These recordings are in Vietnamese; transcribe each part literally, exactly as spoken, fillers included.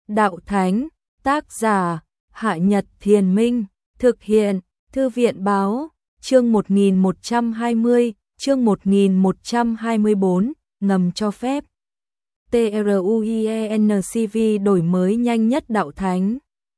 Đạo Thánh, tác giả, Hạ Nhật Thiền Minh, thực hiện, Thư viện Báo, chương một nghìn một trăm hai mươi, chương một nghìn một trăm hai mươi bốn, ngầm cho phép. TRUIENCV đổi mới nhanh nhất Đạo Thánh.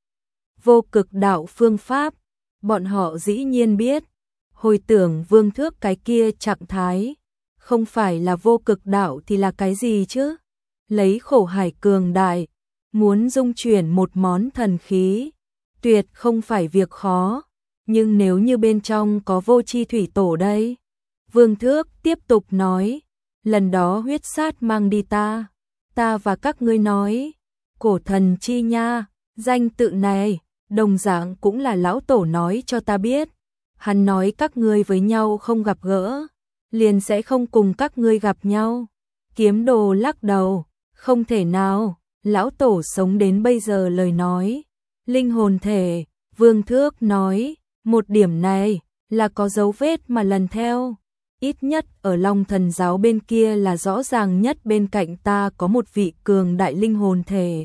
Vô cực đạo phương pháp, bọn họ dĩ nhiên biết, hồi tưởng Vương Thước cái kia trạng thái, không phải là vô cực đạo thì là cái gì chứ? Lấy khổ hải cường đại, muốn dung chuyển một món thần khí, tuyệt không phải việc khó, nhưng nếu như bên trong có vô chi thủy tổ đây. Vương Thước tiếp tục nói, lần đó huyết sát mang đi ta, ta và các ngươi nói, cổ thần chi nha, danh tự này, đồng dạng cũng là lão tổ nói cho ta biết. Hắn nói các ngươi với nhau không gặp gỡ, liền sẽ không cùng các ngươi gặp nhau. Kiếm Đồ lắc đầu, không thể nào, lão tổ sống đến bây giờ lời nói. Linh hồn thể, Vương Thước nói, một điểm này là có dấu vết mà lần theo. Ít nhất ở Long Thần giáo bên kia là rõ ràng nhất, bên cạnh ta có một vị cường đại linh hồn thể.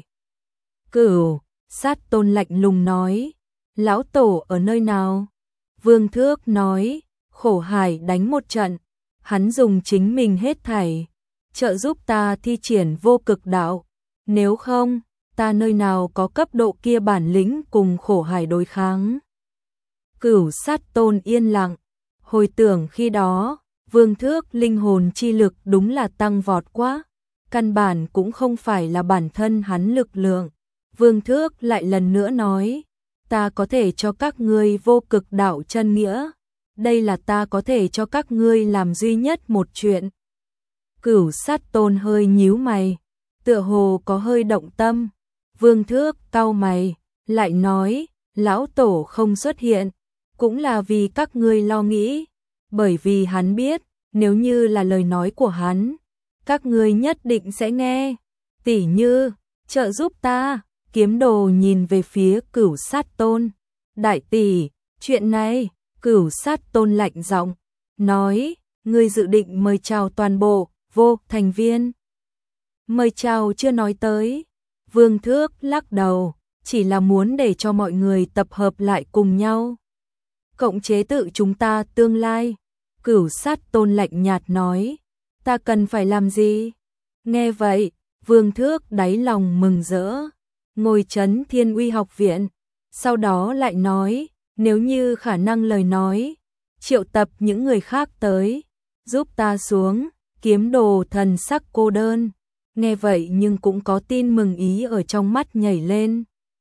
Cửu Sát Tôn lạnh lùng nói, lão tổ ở nơi nào? Vương Thước nói, khổ hải đánh một trận, hắn dùng chính mình hết thảy, trợ giúp ta thi triển vô cực đạo. Nếu không, ta nơi nào có cấp độ kia bản lĩnh cùng khổ hải đối kháng. Cửu Sát Tôn yên lặng, hồi tưởng khi đó, Vương Thước linh hồn chi lực đúng là tăng vọt quá, căn bản cũng không phải là bản thân hắn lực lượng. Vương Thước lại lần nữa nói, ta có thể cho các ngươi vô cực đạo chân nghĩa, đây là ta có thể cho các ngươi làm duy nhất một chuyện. Cửu Sát Tôn hơi nhíu mày, tựa hồ có hơi động tâm. Vương Thước cau mày, lại nói, lão tổ không xuất hiện, cũng là vì các ngươi lo nghĩ, bởi vì hắn biết, nếu như là lời nói của hắn, các ngươi nhất định sẽ nghe. Tỉ như, trợ giúp ta. Kiếm Đồ nhìn về phía Cửu Sát Tôn. Đại tỷ, chuyện này, Cửu Sát Tôn lạnh giọng nói, ngươi dự định mời chào toàn bộ vô thành viên. Mời chào chưa nói tới. Vương Thước lắc đầu, chỉ là muốn để cho mọi người tập hợp lại cùng nhau, cộng chế tự chúng ta tương lai. Cửu Sát Tôn lạnh nhạt nói, ta cần phải làm gì? Nghe vậy, Vương Thước đáy lòng mừng rỡ, ngồi trấn Thiên Uy học viện, sau đó lại nói, nếu như khả năng lời nói, triệu tập những người khác tới, giúp ta xuống. Kiếm Đồ thần sắc cô đơn, nghe vậy nhưng cũng có tin mừng ý ở trong mắt nhảy lên.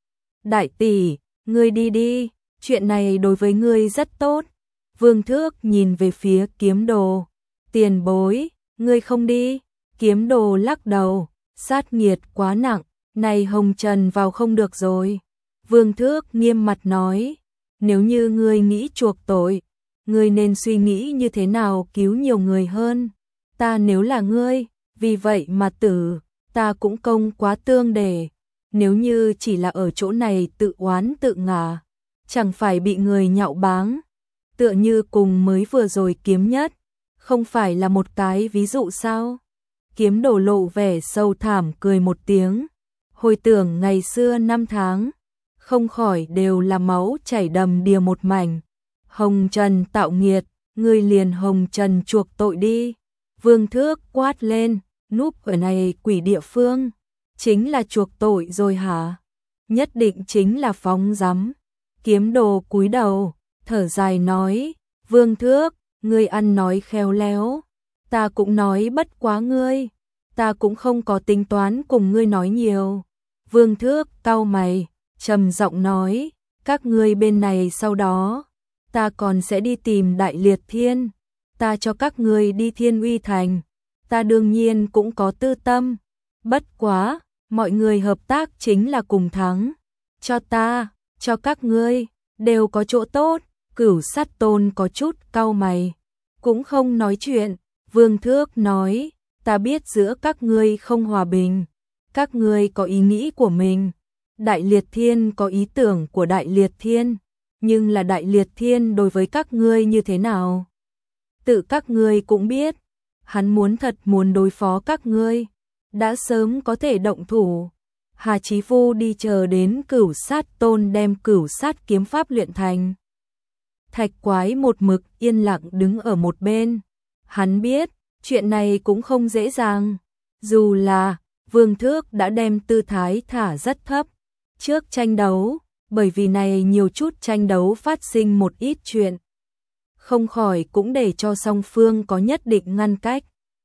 Đại tỷ, ngươi đi đi, chuyện này đối với ngươi rất tốt. Vương Thước nhìn về phía Kiếm Đồ, tiền bối, ngươi không đi. Kiếm Đồ lắc đầu, sát nghiệt quá nặng, này hồng trần vào không được rồi. Vương Thước nghiêm mặt nói, nếu như ngươi nghĩ chuộc tội, ngươi nên suy nghĩ như thế nào cứu nhiều người hơn. Ta nếu là ngươi, vì vậy mà tử, ta cũng công quá tương để. Nếu như chỉ là ở chỗ này tự oán tự ngả, chẳng phải bị người nhạo báng. Tựa như cùng mới vừa rồi Kiếm Nhất, không phải là một cái ví dụ sao? Kiếm Đồ lộ vẻ sâu thảm cười một tiếng, hồi tưởng ngày xưa năm tháng, không khỏi đều là máu chảy đầm đìa một mảnh. Hồng trần tạo nghiệt, ngươi liền hồng trần chuộc tội đi. Vương Thước quát lên, núp ở này quỷ địa phương, chính là chuộc tội rồi hả? Nhất định chính là phóng dắm. Kiếm Đồ cúi đầu, thở dài nói, Vương Thước, ngươi ăn nói khéo léo, ta cũng nói bất quá ngươi, ta cũng không có tính toán cùng ngươi nói nhiều. Vương Thước cau mày, trầm giọng nói, các ngươi bên này sau đó, ta còn sẽ đi tìm Đại Liệt Thiên, ta cho các ngươi đi Thiên Uy Thành, ta đương nhiên cũng có tư tâm, bất quá, mọi người hợp tác chính là cùng thắng, cho ta, cho các ngươi, đều có chỗ tốt. Cửu Sát Tôn có chút cau mày, cũng không nói chuyện. Vương Thước nói, ta biết giữa các ngươi không hòa bình, các ngươi có ý nghĩ của mình, Đại Liệt Thiên có ý tưởng của Đại Liệt Thiên, nhưng là Đại Liệt Thiên đối với các ngươi như thế nào? Tự các ngươi cũng biết, hắn muốn thật muốn đối phó các ngươi, đã sớm có thể động thủ. Hà Chí Phu đi chờ đến Cửu Sát Tôn đem Cửu Sát kiếm pháp luyện thành. Thạch Quái một mực yên lặng đứng ở một bên. Hắn biết, chuyện này cũng không dễ dàng. Dù là Vương Thước đã đem tư thái thả rất thấp trước tranh đấu, bởi vì này nhiều chút tranh đấu phát sinh một ít chuyện. Không khỏi cũng để cho song phương có nhất định ngăn cách.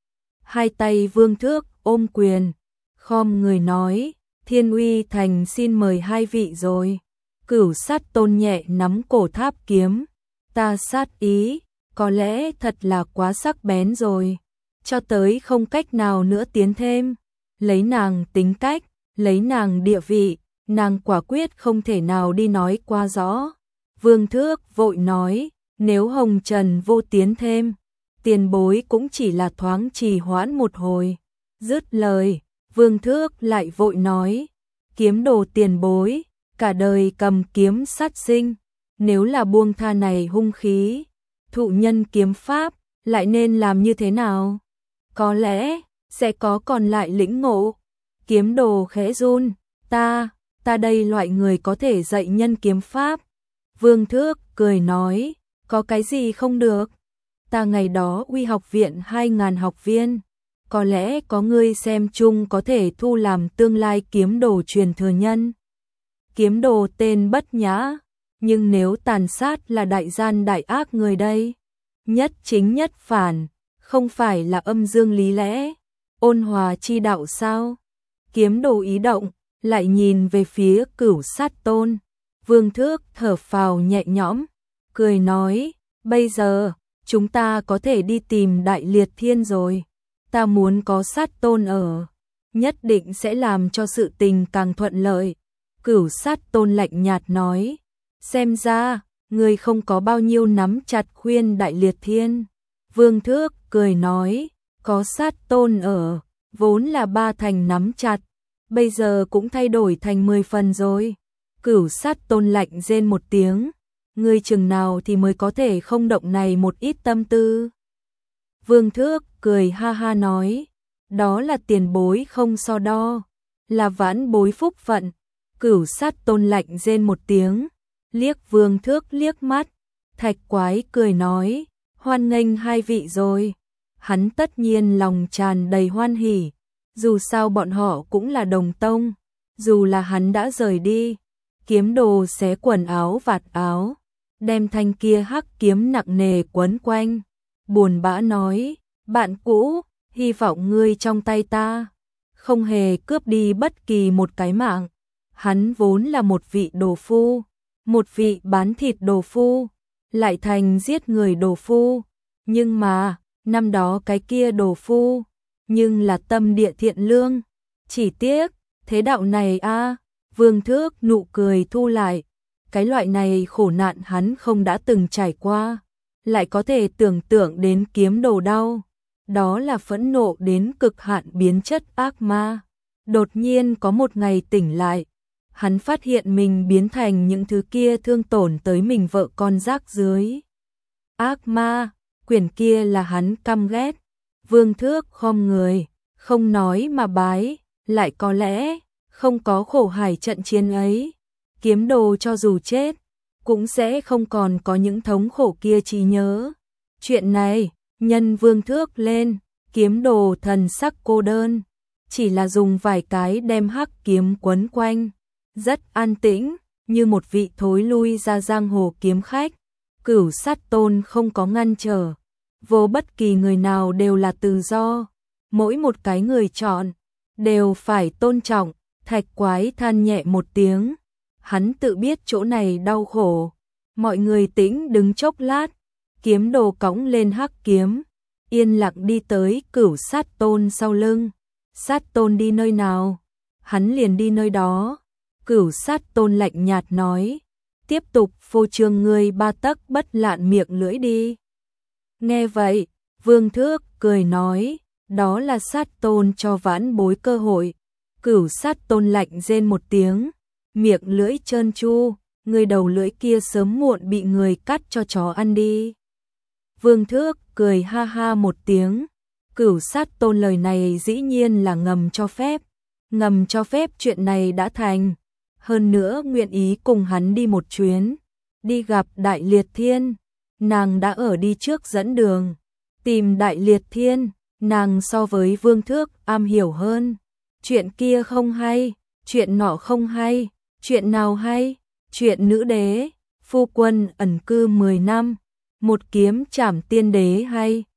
Hai tay Vương Thước ôm quyền, khom người nói, Thiên Uy Thành xin mời hai vị rồi. Cửu Sát Tôn nhẹ nắm cổ tháp kiếm, ta sát ý, có lẽ thật là quá sắc bén rồi, cho tới không cách nào nữa tiến thêm. Lấy nàng tính cách, lấy nàng địa vị, nàng quả quyết không thể nào đi nói qua rõ. Vương Thước vội nói, nếu Hồng Trần vô tiến thêm, tiền bối cũng chỉ là thoáng trì hoãn một hồi. Dứt lời, Vương Thước lại vội nói, kiếm đồ tiền bối, cả đời cầm kiếm sát sinh, nếu là buông tha này hung khí, thụ nhân kiếm pháp, lại nên làm như thế nào? Có lẽ, sẽ có còn lại lĩnh ngộ. Kiếm đồ khẽ run, ta, ta đây loại người có thể dạy nhân kiếm pháp. Vương Thước cười nói, có cái gì không được? Ta ngày đó uy học viện hai ngàn học viên, có lẽ có ngươi xem chung có thể thu làm tương lai kiếm đồ truyền thừa nhân. Kiếm đồ tên bất nhã, nhưng nếu tàn sát là đại gian đại ác người đây, nhất chính nhất phản, không phải là âm dương lý lẽ, ôn hòa chi đạo sao? Kiếm đồ ý động, lại nhìn về phía Cửu Sát Tôn. Vương Thước thở phào nhẹ nhõm, cười nói, bây giờ, chúng ta có thể đi tìm Đại Liệt Thiên rồi. Ta muốn có Sát Tôn ở, nhất định sẽ làm cho sự tình càng thuận lợi. Cửu Sát Tôn lạnh nhạt nói, xem ra, ngươi không có bao nhiêu nắm chặt khuyên Đại Liệt Thiên. Vương Thước cười nói, có Sát Tôn ở, vốn là ba thành nắm chặt, bây giờ cũng thay đổi thành mười phần rồi. Cửu Sát Tôn lạnh rên một tiếng, ngươi chừng nào thì mới có thể không động này một ít tâm tư. Vương Thước cười ha ha nói, đó là tiền bối không so đo, là vãn bối phúc phận. Cửu Sát Tôn lạnh rên một tiếng, liếc Vương Thước liếc mắt. Thạch Quái cười nói, hoan nghênh hai vị rồi. Hắn tất nhiên lòng tràn đầy hoan hỉ, dù sao bọn họ cũng là đồng tông, dù là hắn đã rời đi. Kiếm đồ xé quần áo vạt áo, đem thanh kia hắc kiếm nặng nề quấn quanh, buồn bã nói, bạn cũ, hy vọng ngươi trong tay ta không hề cướp đi bất kỳ một cái mạng. Hắn vốn là một vị đồ phu, một vị bán thịt đồ phu, lại thành giết người đồ phu, nhưng mà, năm đó cái kia đồ phu, nhưng là tâm địa thiện lương, chỉ tiếc, thế đạo này a. Vương Thước nụ cười thu lại, cái loại này khổ nạn hắn không đã từng trải qua, lại có thể tưởng tượng đến kiếm đồ đau, đó là phẫn nộ đến cực hạn biến chất ác ma. Đột nhiên có một ngày tỉnh lại, hắn phát hiện mình biến thành những thứ kia thương tổn tới mình vợ con rác dưới. Ác ma, quyển kia là hắn căm ghét. Vương Thước khom người, không nói mà bái, lại có lẽ không có khổ hải trận chiến ấy, kiếm đồ cho dù chết, cũng sẽ không còn có những thống khổ kia trí nhớ. Chuyện này, nhân Vương Thước lên, kiếm đồ thần sắc cô đơn, chỉ là dùng vài cái đem hắc kiếm quấn quanh, rất an tĩnh, như một vị thối lui ra giang hồ kiếm khách. Cửu Sát Tôn không có ngăn trở, vô bất kỳ người nào đều là tự do, mỗi một cái người chọn, đều phải tôn trọng. Thạch Quái than nhẹ một tiếng, hắn tự biết chỗ này đau khổ. Mọi người tĩnh đứng chốc lát, kiếm đồ cõng lên hắc kiếm, yên lặng đi tới Cửu Sát Tôn sau lưng. Sát Tôn đi nơi nào, hắn liền đi nơi đó. Cửu Sát Tôn lạnh nhạt nói, tiếp tục phô trương ngươi ba tấc bất lạn miệng lưỡi đi. Nghe vậy, Vương Thước cười nói, đó là Sát Tôn cho vãn bối cơ hội. Cửu Sát Tôn lạnh rên một tiếng, miệng lưỡi trơn tru, người đầu lưỡi kia sớm muộn bị người cắt cho chó ăn đi. Vương Thước cười ha ha một tiếng, Cửu Sát Tôn lời này dĩ nhiên là ngầm cho phép, ngầm cho phép chuyện này đã thành, hơn nữa nguyện ý cùng hắn đi một chuyến, đi gặp Đại Liệt Thiên. Nàng đã ở đi trước dẫn đường, tìm Đại Liệt Thiên, nàng so với Vương Thước am hiểu hơn. Chuyện kia không hay, chuyện nọ không hay, chuyện nào hay? Chuyện nữ đế, phu quân ẩn cư mười năm, một kiếm trảm tiên đế hay?